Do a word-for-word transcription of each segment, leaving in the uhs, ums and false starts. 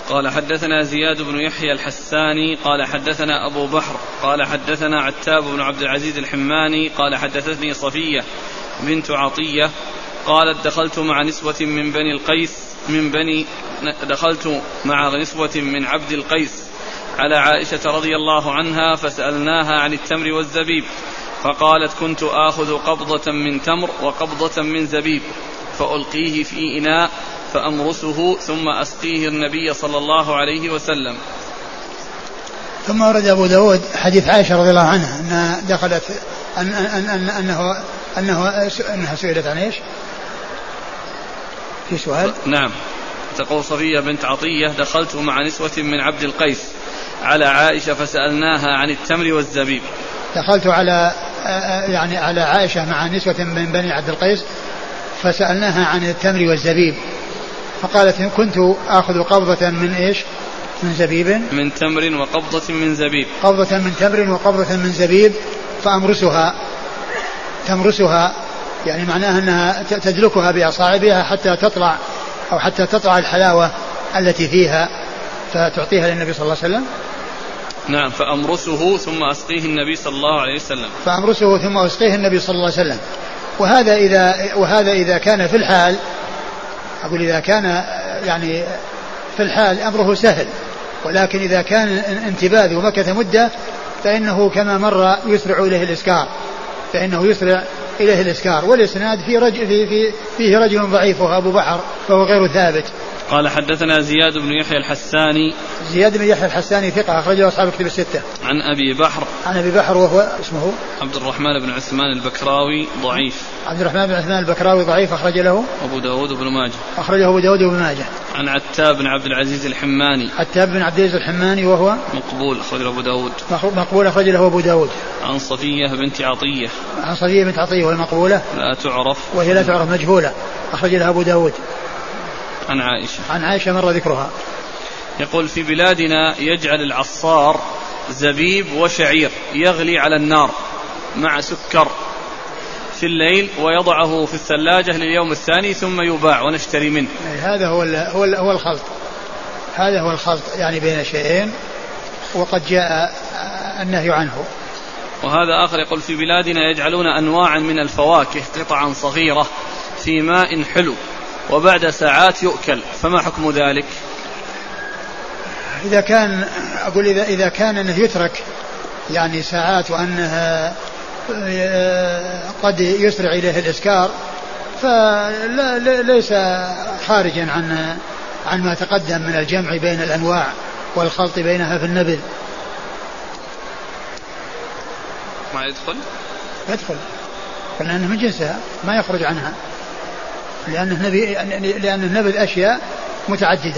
قال حدثنا زياد بن يحيى الحساني قال حدثنا أبو بحر قال حدثنا عتاب بن عبد العزيز الحماني قال حدثتني صفية بنت عطية قالت دخلت مع نسوة من بني القيس من بني دخلت مع نسوة من عبد القيس على عائشة رضي الله عنها فسألناها عن التمر والزبيب فقالت كنت آخذ قبضة من تمر وقبضة من زبيب فألقيه في إناء فأمرسه ثم أسقيه النبي صلى الله عليه وسلم. ثم ورد أبو داود حديث عائشة رضي الله عنها أنها دخلت أن أن أن أنه أنه أنها سئلت عن إيش؟ في سؤال؟ نعم. تقول صفية بنت عطية دخلت مع نسوة من عبد القيس على عائشة فسألناها عن التمر والزبيب. دخلت على يعني على عائشة مع نسوة من بني عبد القيس فسألناها عن التمر والزبيب فقالت كنت آخذ قبضة من إيش؟ من زبيب من تمر وقبضة من زبيب قبضة من تمر وقبضة من زبيب فأمرسها تمرسها يعني معناها أنها تدلكها بأصابعها حتى تطلع أو حتى تطلع الحلاوة التي فيها فتعطيها للنبي صلى الله عليه وسلم. نعم. فأمرسه ثم أسقيه النبي صلى الله عليه وسلم فأمرسه ثم أسقيه النبي صلى الله عليه وسلم. وهذا إذا وهذا إذا كان في الحال أقول إذا كان يعني في الحال أمره سهل ولكن إذا كان انتباذ ومكث مدة فإنه كما مر يسرع إليه الإسكار فإنه يسرع إليه الإسكار. والإسناد في رجل في في فيه رجل ضعيف وهو أبو بحر فهو غير ثابت. قال حدثنا زياد بن يحيى الحساني زياد بن يحيى الحساني ثقة أخرجه أصحاب الكتب الستة. عن أبي بحر عن أبي بحر وهو اسمه عبد الرحمن بن عثمان البكراوي ضعيف. عبد الرحمن بن عثمان البكراوي ضعيف أخرج له أبو داود بن ماجه أخرجه أبو داود بن ماجه. عن عتاب بن عبد العزيز الحماني عتاب بن عبد العزيز الحماني وهو مقبول أخرجه أبو داود مقبول أخرج له أبو داود. عن صفية بنت عطية عن صفية بنت عطية وهي مقبولة لا تعرف وهي لا تعرف مجهولة أخرج لها أبو داود. عن عائشة عن عائشة مر ذكرها. يقول في بلادنا يجعل العصار زبيب وشعير يغلي على النار مع سكر في الليل ويضعه في الثلاجة لليوم الثاني ثم يباع ونشتري منه. هذا هو هو هو الخلط هذا هو الخلط يعني بين شيئين وقد جاء النهي عنه. وهذا آخر يقول في بلادنا يجعلون أنواعا من الفواكه قطعا صغيرة في ماء حلو وبعد ساعات يؤكل فما حكم ذلك؟ إذا كان أقول إذا إذا كان أنه يترك يعني ساعات وأنه قد يسرع إليه الإسكار فليس خارجا عن عن ما تقدم من الجمع بين الأنواع والخلط بينها في النبذ. ما يدخل؟ يدخل لأنه من جنسها ما يخرج عنها لأنه نبي لأنه نبذ أشياء متعددة.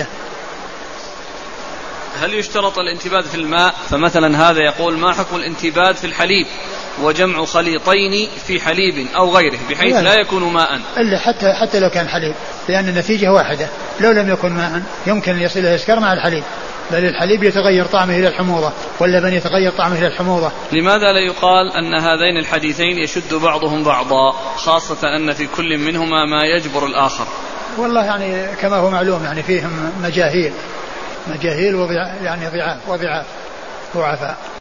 هل يشترط الانتباذ في الماء؟ فمثلا هذا يقول ما حكم الانتباذ في الحليب وجمع خليطين في حليب أو غيره بحيث لا, لا يكون ماء إلا حتى حتى لو كان حليب لأن النتيجة واحدة لو لم يكن ماء يمكن أن يصل إلى الإسكار مع الحليب بل الحليب يتغير طعمه إلى الحموضة واللبن يتغير طعمه إلى الحموضة. لماذا لا يقال أن هذين الحديثين يشد بعضهم بعضا خاصة أن في كل منهما ما يجبر الآخر؟ والله يعني كما هو معلوم يعني فيهم مجاهيل مجاهيل وضع يعني ضعاف وضعاف ضعفاء.